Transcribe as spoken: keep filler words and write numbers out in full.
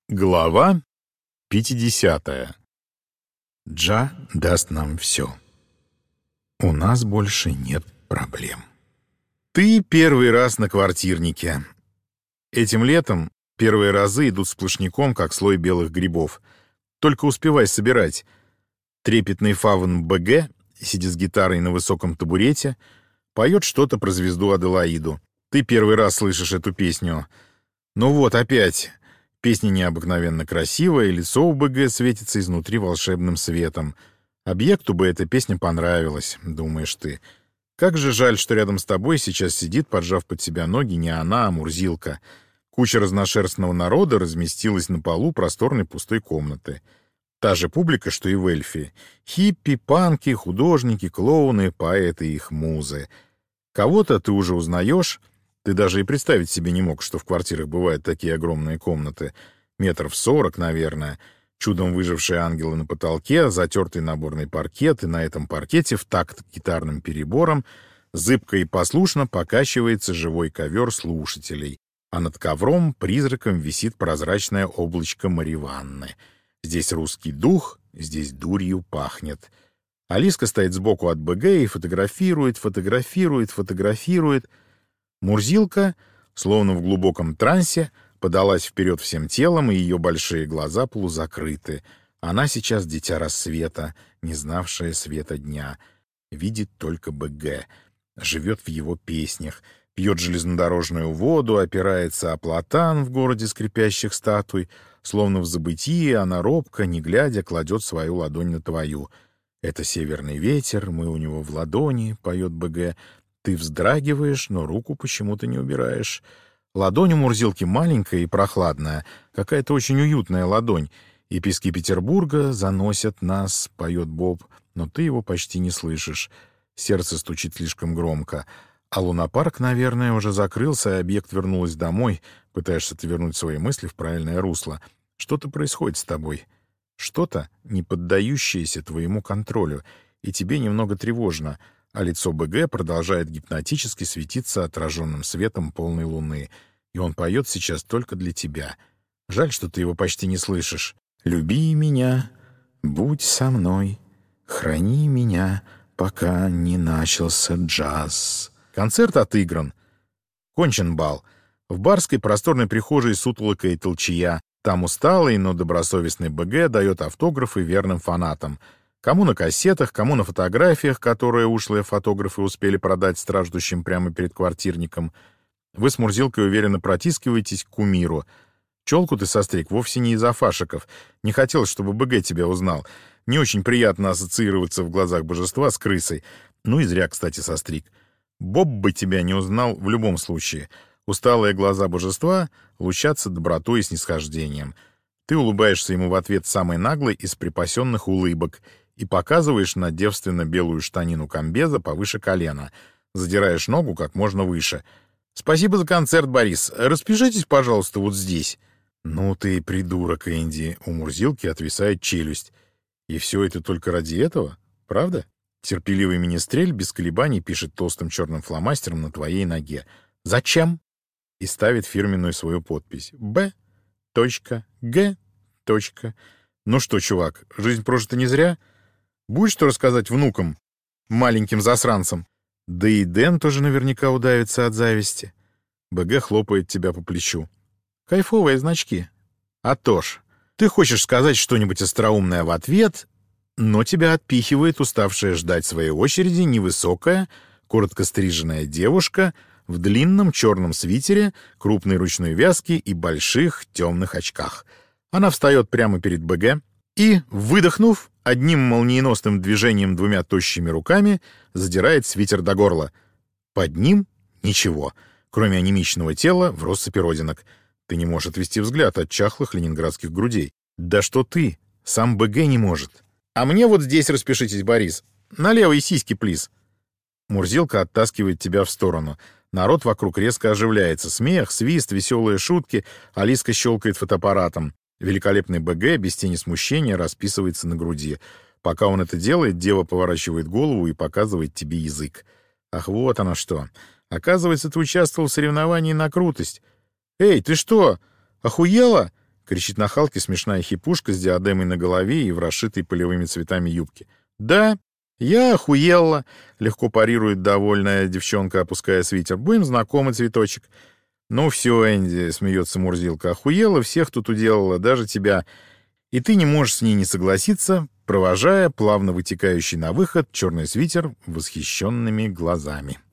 Глава пятидесятая. Джа даст нам все. У нас больше нет проблем. Ты первый раз на квартирнике. Этим летом первые разы идут сплошняком, как слой белых грибов. Только успевай собирать. Трепетный фавн БГ сидит с гитарой на высоком табурете, поет что-то про звезду Аделаиду. Ты первый раз слышишь эту песню. Ну вот, опять... Песня необыкновенно красивая, лицо у БГ светится изнутри волшебным светом. Объекту бы эта песня понравилась, думаешь ты. Как же жаль, что рядом с тобой сейчас сидит, поджав под себя ноги, не она, а Мурзилка. Куча разношерстного народа разместилась на полу просторной пустой комнаты. Та же публика, что и в Эльфе. Хиппи, панки, художники, клоуны, поэты и их музы. Кого-то ты уже узнаешь. Ты даже и представить себе не мог, что в квартирах бывают такие огромные комнаты. Метров сорок, наверное. Чудом выжившие ангелы на потолке, затертый наборный паркет, и на этом паркете в такт гитарным перебором зыбко и послушно покачивается живой ковер слушателей, а над ковром призраком висит прозрачное облачко Мариванны. Здесь русский дух, здесь дурью пахнет. Алиска стоит сбоку от БГ и фотографирует, фотографирует, фотографирует. Мурзилка, словно в глубоком трансе, подалась вперед всем телом, и ее большие глаза полузакрыты. Она сейчас дитя рассвета, не знавшая света дня. Видит только БГ, живет в его песнях, пьет железнодорожную воду, опирается о платан в городе скрипящих статуй. Словно в забытии она робко, не глядя, кладет свою ладонь на твою. «Это северный ветер, мы у него в ладони», — поет БГ. Ты вздрагиваешь, но руку почему-то не убираешь. Ладонь у Мурзилки маленькая и прохладная, какая-то очень уютная ладонь. И пески Петербурга заносят нас, поет Боб, но ты его почти не слышишь. Сердце стучит слишком громко. А лунопарк, наверное, уже закрылся, и объект вернулась домой. Пытаешься ты вернуть свои мысли в правильное русло. Что-то происходит с тобой. Что-то, не поддающееся твоему контролю, и тебе немного тревожно. А лицо БГ продолжает гипнотически светиться отраженным светом полной луны. И он поет сейчас только для тебя. Жаль, что ты его почти не слышишь. «Люби меня, будь со мной, храни меня, пока не начался джаз». Концерт отыгран. Кончен бал. В барской просторной прихожей сутолока и толчья. Там усталый, но добросовестный БГ дает автографы верным фанатам. Кому на кассетах, кому на фотографиях, которые ушлые фотографы успели продать страждущим прямо перед квартирником. Вы с Мурзилкой уверенно протискиваетесь к кумиру. Челку ты состриг вовсе не из-за фашиков. Не хотелось, чтобы БГ тебя узнал. Не очень приятно ассоциироваться в глазах божества с крысой. Ну и зря, кстати, состриг. Боб бы тебя не узнал в любом случае. Усталые глаза божества лучатся добротой и снисхождением. Ты улыбаешься ему в ответ самой наглой из припасенных улыбок и показываешь на девственно-белую штанину комбеза повыше колена. Задираешь ногу как можно выше. «Спасибо за концерт, Борис. Распишитесь, пожалуйста, вот здесь». «Ну ты придурок, Энди». У Мурзилки отвисает челюсть. И все это только ради этого? Правда? Терпеливый министрель без колебаний пишет толстым черным фломастером на твоей ноге. «Зачем?» И ставит фирменную свою подпись. «Б. Г. Ну что, чувак, жизнь прожита не зря? Будешь что рассказать внукам, маленьким засранцам? Да и Дэн тоже наверняка удавится от зависти». БГ хлопает тебя по плечу. «Кайфовые значки». «А то ж, ты хочешь сказать что-нибудь остроумное в ответ, но тебя отпихивает уставшая ждать своей очереди невысокая, коротко стриженная девушка в длинном черном свитере, крупной ручной вязке и больших темных очках. Она встает прямо перед БГ и, выдохнув, одним молниеносным движением двумя тощими руками задирает свитер до горла. Под ним ничего, кроме анемичного тела в россыпи родинок. Ты не можешь отвести взгляд от чахлых ленинградских грудей. Да что ты, сам БГ не может. «А мне вот здесь распишитесь, Борис. На левой сиське, плиз». Мурзилка оттаскивает тебя в сторону. Народ вокруг резко оживляется. Смех, свист, веселые шутки. Алиска щелкает фотоаппаратом. Великолепный БГ без тени смущения расписывается на груди. Пока он это делает, дева поворачивает голову и показывает тебе язык. Ах, вот оно что. Оказывается, ты участвовал в соревновании на крутость. «Эй, ты что, охуела?» кричит нахалке смешная хипушка с диадемой на голове и в расшитой полевыми цветами юбке. «Да, я охуела», — легко парирует довольная девчонка, опуская свитер. «Будем знакомы, цветочек». «Ну все, Энди», — смеется Мурзилка, — «охуела, всех тут уделала, даже тебя. И ты не можешь с ней не согласиться», провожая плавно вытекающий на выход черный свитер восхищенными глазами.